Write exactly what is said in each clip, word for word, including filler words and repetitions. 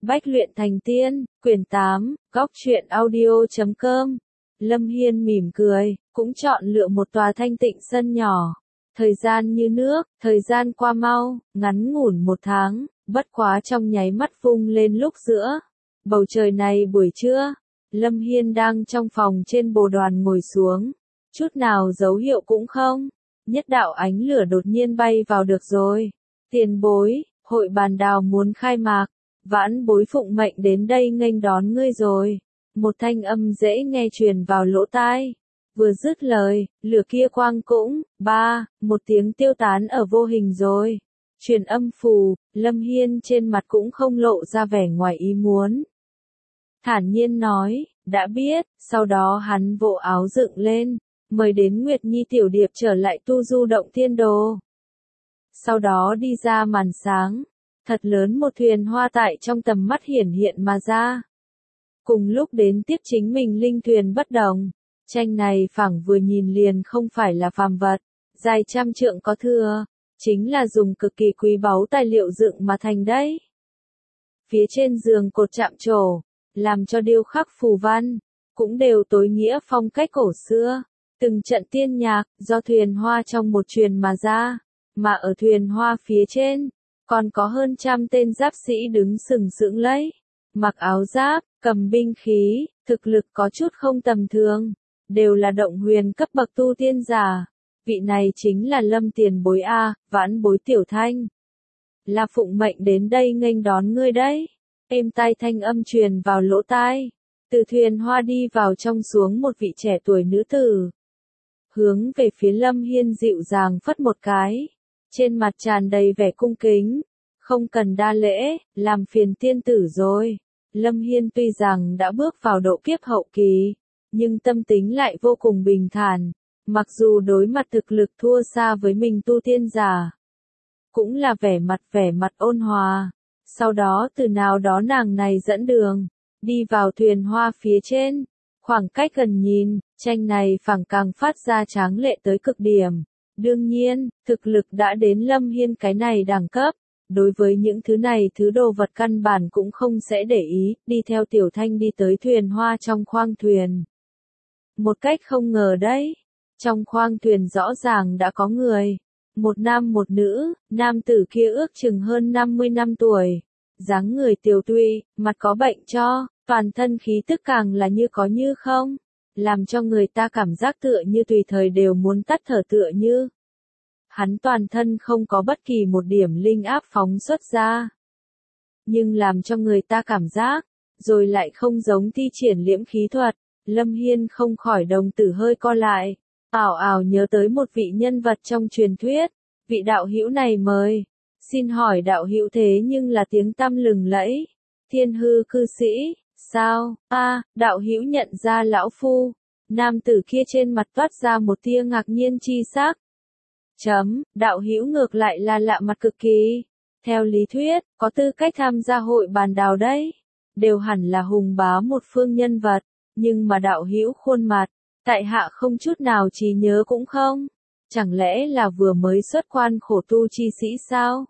Bách luyện thành tiên, quyển tám, góc truyện audio chấm com. Lâm Hiên mỉm cười, cũng chọn lựa một tòa thanh tịnh sân nhỏ. Thời gian như nước, thời gian qua mau, ngắn ngủn một tháng, bất quá trong nháy mắt vung lên lúc giữa. Bầu trời này buổi trưa, Lâm Hiên đang trong phòng trên bồ đoàn ngồi xuống. Chút nào dấu hiệu cũng không. Nhất đạo ánh lửa đột nhiên bay vào được rồi. Tiền bối, hội bàn đào muốn khai mạc. Vãn bối phụng mệnh đến đây nghênh đón ngươi rồi. Một thanh âm dễ nghe truyền vào lỗ tai. Vừa dứt lời, lửa kia quang cũng, ba, một tiếng tiêu tán ở vô hình rồi. Truyền âm phù, Lâm Hiên trên mặt cũng không lộ ra vẻ ngoài ý muốn. Thản nhiên nói, đã biết, sau đó hắn vỗ áo dựng lên, mời đến Nguyệt Nhi tiểu điệp trở lại tu du động thiên đồ. Sau đó đi ra màn sáng. Thật lớn một thuyền hoa tại trong tầm mắt hiển hiện mà ra. Cùng lúc đến tiếp chính mình linh thuyền bất đồng. Tranh này phẳng vừa nhìn liền không phải là phàm vật, dài trăm trượng có thừa, chính là dùng cực kỳ quý báu tài liệu dựng mà thành đấy. Phía trên giường cột chạm trổ, làm cho điêu khắc phù văn, cũng đều tối nghĩa phong cách cổ xưa. Từng trận tiên nhạc, do thuyền hoa trong một truyền mà ra, mà ở thuyền hoa phía trên. Còn có hơn trăm tên giáp sĩ đứng sừng sững lấy, mặc áo giáp, cầm binh khí, thực lực có chút không tầm thường, đều là động huyền cấp bậc tu tiên giả. Vị này chính là Lâm tiền bối A, vãn bối tiểu thanh. Là phụng mệnh đến đây nghênh đón ngươi đấy. Êm tai thanh âm truyền vào lỗ tai. Từ thuyền hoa đi vào trong xuống một vị trẻ tuổi nữ tử. Hướng về phía Lâm Hiên dịu dàng phất một cái. Trên mặt tràn đầy vẻ cung kính, không cần đa lễ, làm phiền tiên tử rồi. Lâm Hiên tuy rằng đã bước vào độ kiếp hậu kỳ, nhưng tâm tính lại vô cùng bình thản, mặc dù đối mặt thực lực thua xa với mình tu tiên giả. Cũng là vẻ mặt vẻ mặt ôn hòa, sau đó từ nào đó nàng này dẫn đường, đi vào thuyền hoa phía trên, khoảng cách gần nhìn, tranh này phẳng càng phát ra tráng lệ tới cực điểm. Đương nhiên, thực lực đã đến Lâm Hiên cái này đẳng cấp, đối với những thứ này thứ đồ vật căn bản cũng không sẽ để ý, đi theo Tiểu Thanh đi tới thuyền hoa trong khoang thuyền. Một cách không ngờ đấy, trong khoang thuyền rõ ràng đã có người, một nam một nữ, nam tử kia ước chừng hơn năm mươi năm tuổi, dáng người tiều tụy, mặt có bệnh cho, toàn thân khí tức càng là như có như không. Làm cho người ta cảm giác tựa như tùy thời đều muốn tắt thở tựa như. Hắn toàn thân không có bất kỳ một điểm linh áp phóng xuất ra. Nhưng làm cho người ta cảm giác, rồi lại không giống thi triển liễm khí thuật. Lâm Hiên không khỏi đồng tử hơi co lại, ảo ảo nhớ tới một vị nhân vật trong truyền thuyết. Vị đạo hữu này mời, xin hỏi đạo hữu thế nhưng là tiếng tăm lừng lẫy, Thiên Hư cư sĩ. Sao, a à, đạo hữu nhận ra lão phu. Nam tử kia trên mặt toát ra một tia ngạc nhiên chi sắc. Chấm, đạo hữu ngược lại là lạ mặt cực kỳ. Theo lý thuyết, có tư cách tham gia hội bàn đào đấy. Đều hẳn là hùng bá một phương nhân vật. Nhưng mà đạo hữu khuôn mặt, tại hạ không chút nào trí nhớ cũng không. Chẳng lẽ là vừa mới xuất quan khổ tu chi sĩ sao?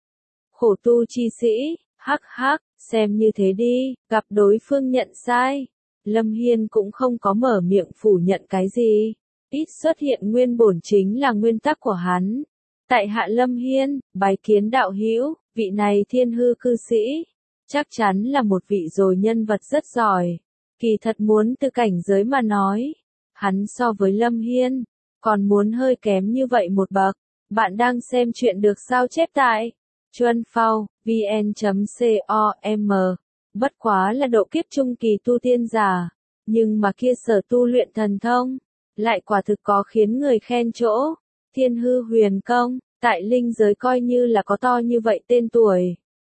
Khổ tu chi sĩ, hắc hắc. Xem như thế đi, gặp đối phương nhận sai. Lâm Hiên cũng không có mở miệng phủ nhận cái gì. Ít xuất hiện nguyên bổn chính là nguyên tắc của hắn. Tại hạ Lâm Hiên, bái kiến đạo hữu, vị này Thiên Hư cư sĩ. Chắc chắn là một vị rồi nhân vật rất giỏi. Kỳ thật muốn từ cảnh giới mà nói. Hắn so với Lâm Hiên, còn muốn hơi kém như vậy một bậc. Bạn đang xem chuyện được sao chép tại Chuân Phao, vn chấm com, bất quá là độ kiếp trung kỳ tu tiên giả, nhưng mà kia sở tu luyện thần thông, lại quả thực có khiến người khen chỗ. Thiên Hư huyền công, tại linh giới coi như là có to như vậy tên tuổi.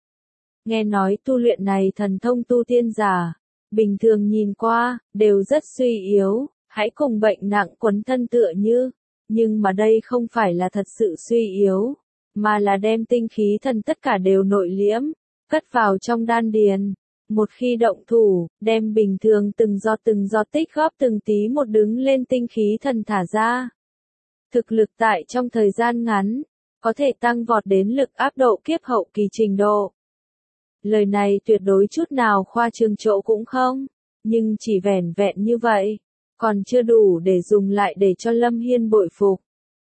Nghe nói tu luyện này thần thông tu tiên giả, bình thường nhìn qua, đều rất suy yếu, hãy cùng bệnh nặng quấn thân tựa như, nhưng mà đây không phải là thật sự suy yếu. Mà là đem tinh khí thần tất cả đều nội liễm, cất vào trong đan điền. Một khi động thủ, đem bình thường từng giọt từng giọt tích góp từng tí một đứng lên tinh khí thần thả ra. Thực lực tại trong thời gian ngắn, có thể tăng vọt đến lực áp độ kiếp hậu kỳ trình độ. Lời này tuyệt đối chút nào khoa trương chỗ cũng không, nhưng chỉ vẻn vẹn như vậy, còn chưa đủ để dùng lại để cho Lâm Hiên bội phục.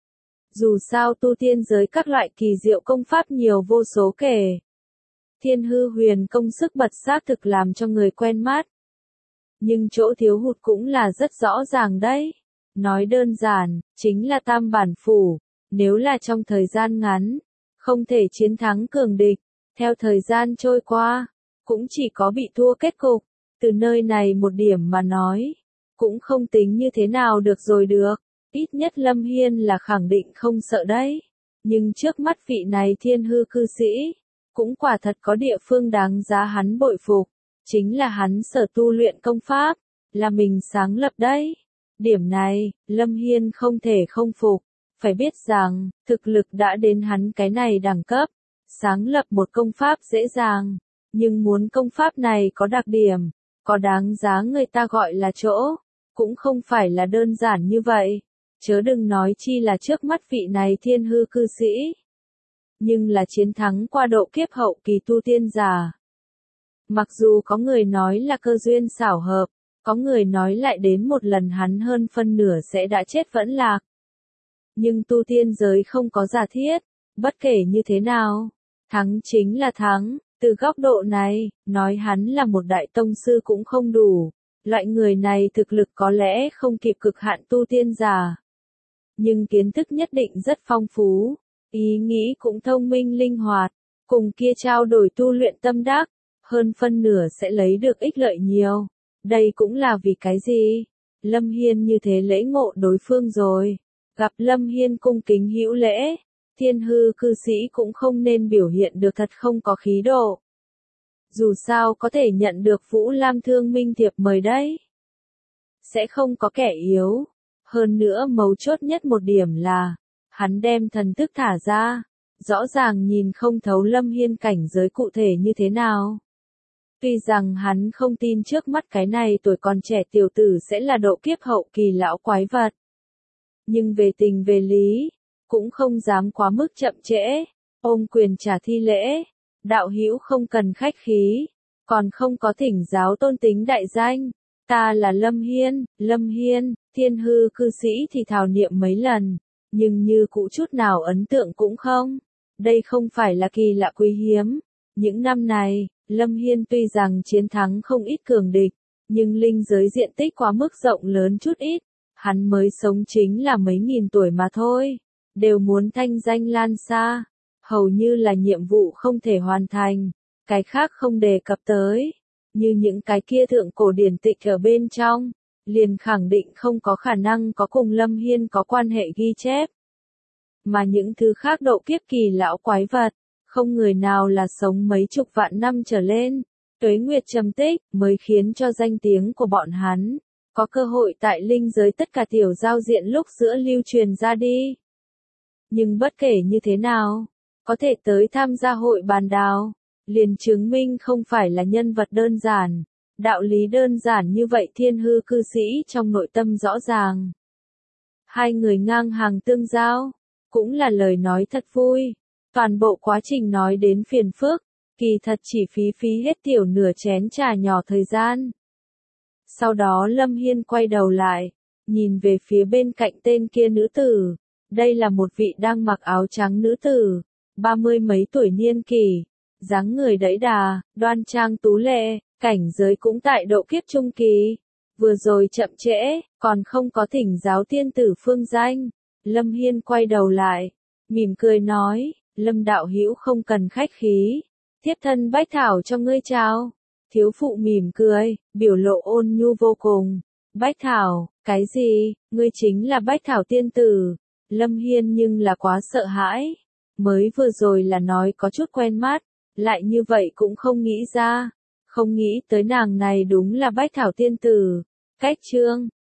Dù sao tu tiên giới các loại kỳ diệu công pháp nhiều vô số kể. Thiên hư huyền công sức bật xác thực làm cho người quen mắt. Nhưng chỗ thiếu hụt cũng là rất rõ ràng đấy. Nói đơn giản, chính là tam bản phủ, nếu là trong thời gian ngắn, không thể chiến thắng cường địch, theo thời gian trôi qua, cũng chỉ có bị thua kết cục, từ nơi này một điểm mà nói, cũng không tính như thế nào được rồi được, ít nhất Lâm Hiên là khẳng định không sợ đấy, nhưng trước mắt vị này thiên hư cư sĩ, cũng quả thật có địa phương đáng giá hắn bội phục, chính là hắn sở tu luyện công pháp, là mình sáng lập đấy. Điểm này, Lâm Hiên không thể không phục, phải biết rằng, thực lực đã đến hắn cái này đẳng cấp, sáng lập một công pháp dễ dàng, nhưng muốn công pháp này có đặc điểm, có đáng giá người ta gọi là chỗ, cũng không phải là đơn giản như vậy, chớ đừng nói chi là trước mắt vị này thiên hư cư sĩ. Nhưng là chiến thắng qua độ kiếp hậu kỳ tu tiên giả. Mặc dù có người nói là cơ duyên xảo hợp, có người nói lại đến một lần hắn hơn phân nửa sẽ đã chết vẫn lạc. Nhưng tu tiên giới không có giả thiết, bất kể như thế nào, thắng chính là thắng, từ góc độ này, nói hắn là một đại tông sư cũng không đủ, loại người này thực lực có lẽ không kịp cực hạn tu tiên giả. Nhưng kiến thức nhất định rất phong phú, ý nghĩ cũng thông minh linh hoạt, cùng kia trao đổi tu luyện tâm đắc, hơn phân nửa sẽ lấy được ích lợi nhiều. Đây cũng là vì cái gì? Lâm Hiên như thế lễ ngộ đối phương rồi. Gặp Lâm Hiên cung kính hữu lễ, thiên hư cư sĩ cũng không nên biểu hiện được thật không có khí độ. Dù sao có thể nhận được Vũ Lam Thương Minh thiệp mời đấy. Sẽ không có kẻ yếu. Hơn nữa mấu chốt nhất một điểm là, hắn đem thần thức thả ra, rõ ràng nhìn không thấu Lâm Hiên cảnh giới cụ thể như thế nào. Tuy rằng hắn không tin trước mắt cái này tuổi còn trẻ tiểu tử sẽ là độ kiếp hậu kỳ lão quái vật. Nhưng về tình về lý, cũng không dám quá mức chậm trễ, ôm quyền trả thi lễ, đạo hữu không cần khách khí, còn không có thỉnh giáo tôn tính đại danh, ta là Lâm Hiên, Lâm Hiên, thiên hư cư sĩ thì thảo niệm mấy lần, nhưng như cũ chút nào ấn tượng cũng không, đây không phải là kỳ lạ quý hiếm, những năm này, Lâm Hiên tuy rằng chiến thắng không ít cường địch, nhưng linh giới diện tích quá mức rộng lớn chút ít, hắn mới sống chính là mấy nghìn tuổi mà thôi, đều muốn thanh danh lan xa, hầu như là nhiệm vụ không thể hoàn thành, cái khác không đề cập tới, như những cái kia thượng cổ điển tịch ở bên trong, liền khẳng định không có khả năng có cùng Lâm Hiên có quan hệ ghi chép. Mà những thứ khác độ kiếp kỳ lão quái vật, không người nào là sống mấy chục vạn năm trở lên, tuế nguyệt trầm tích, mới khiến cho danh tiếng của bọn hắn, có cơ hội tại linh giới tất cả tiểu giao diện lúc giữa lưu truyền ra đi. Nhưng bất kể như thế nào, có thể tới tham gia hội bàn đào, liền chứng minh không phải là nhân vật đơn giản, đạo lý đơn giản như vậy thiên hư cư sĩ trong nội tâm rõ ràng. Hai người ngang hàng tương giao, cũng là lời nói thật vui. Toàn bộ quá trình nói đến phiền phức, kỳ thật chỉ phí phí hết tiểu nửa chén trà nhỏ thời gian. Sau đó Lâm Hiên quay đầu lại, nhìn về phía bên cạnh tên kia nữ tử. Đây là một vị đang mặc áo trắng nữ tử, ba mươi mấy tuổi niên kỷ, dáng người đẫy đà, đoan trang tú lệ, cảnh giới cũng tại độ kiếp trung kỳ. Vừa rồi chậm trễ, còn không có thỉnh giáo tiên tử phương danh. Lâm Hiên quay đầu lại, mỉm cười nói. Lâm đạo hữu không cần khách khí, thiếp thân Bách Thảo cho ngươi chào. Thiếu phụ mỉm cười, biểu lộ ôn nhu vô cùng. Bách Thảo, cái gì, ngươi chính là Bách Thảo tiên tử. Lâm Hiên nhưng là quá sợ hãi, mới vừa rồi là nói có chút quen mắt, lại như vậy cũng không nghĩ ra, không nghĩ tới nàng này đúng là Bách Thảo tiên tử. Cách chương